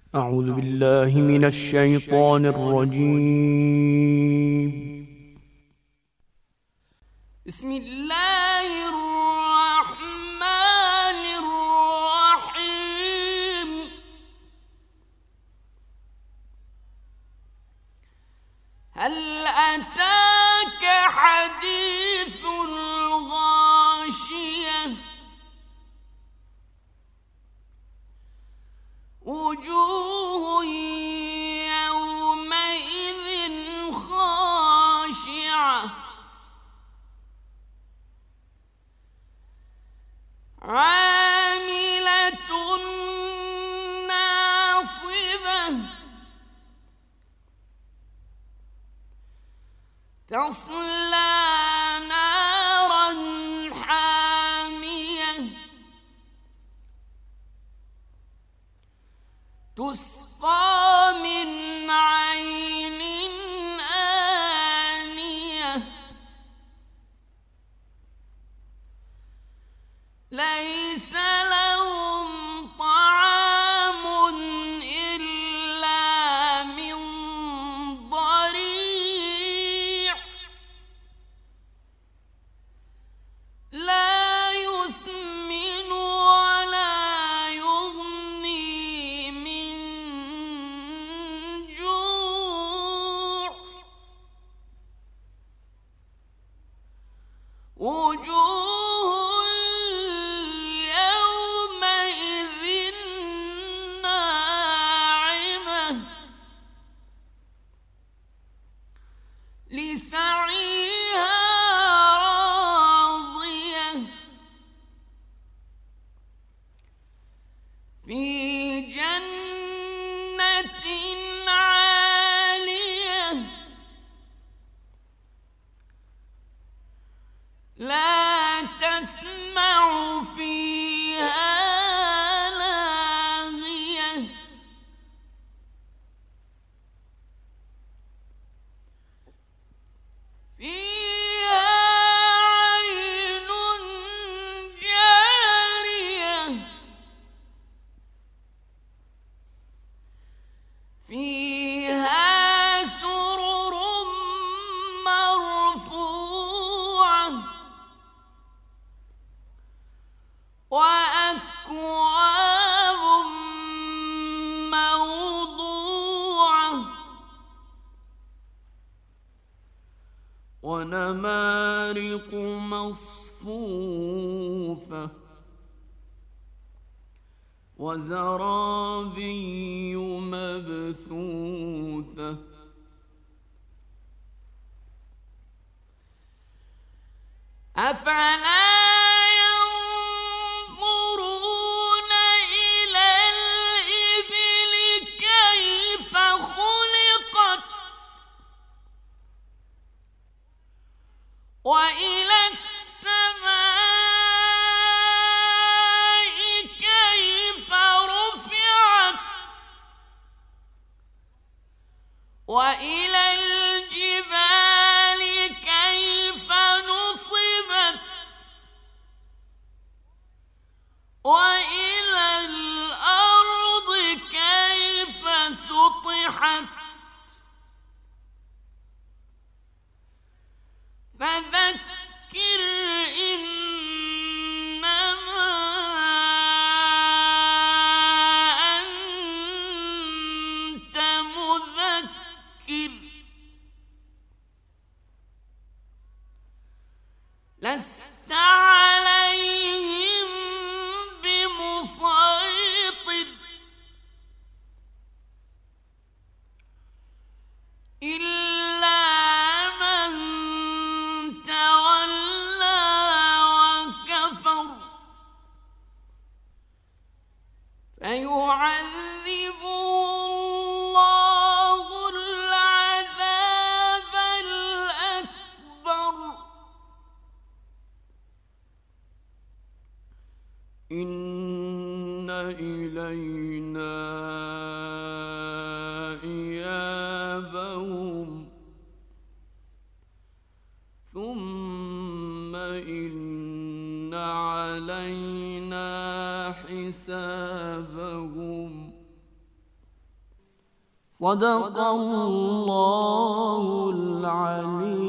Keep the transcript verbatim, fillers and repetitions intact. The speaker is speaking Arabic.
أعوذ بالله من الشيطان الرجيم. بسم الله الرحمن الرحيم. هل أتاك حديث الغاشية؟ وجوه يومئذ خاشعة عاملة ناصبة تصلى نارا حامية تسقى من عين آنية ليس لهم طعام إلا من ضريع لا يسمن ولا يغني من جوع وجوه يومئذ ناعمة لسعيها راضية في جنة عالية لا تسمع فيها لاغية فيها عين جارية فيها سرر مرفوعة وأكواب موضوعة ونمارق مصفوفة وزرابي مبثوثة أفلا ينظرون إلى الإبل كيف خلقت وإلى السماء كيف رفعت وإلى الجبال كيف نصبت وإلى الأرض كيف سطحت فذكر إنما أنت مذكر لست عليهم بمسيطر إلا من تولى وكفر فيعذبه الله العذاب الأكبر إن إلينا إيابهم ثم إن علينا حسابهم صدق الله العلي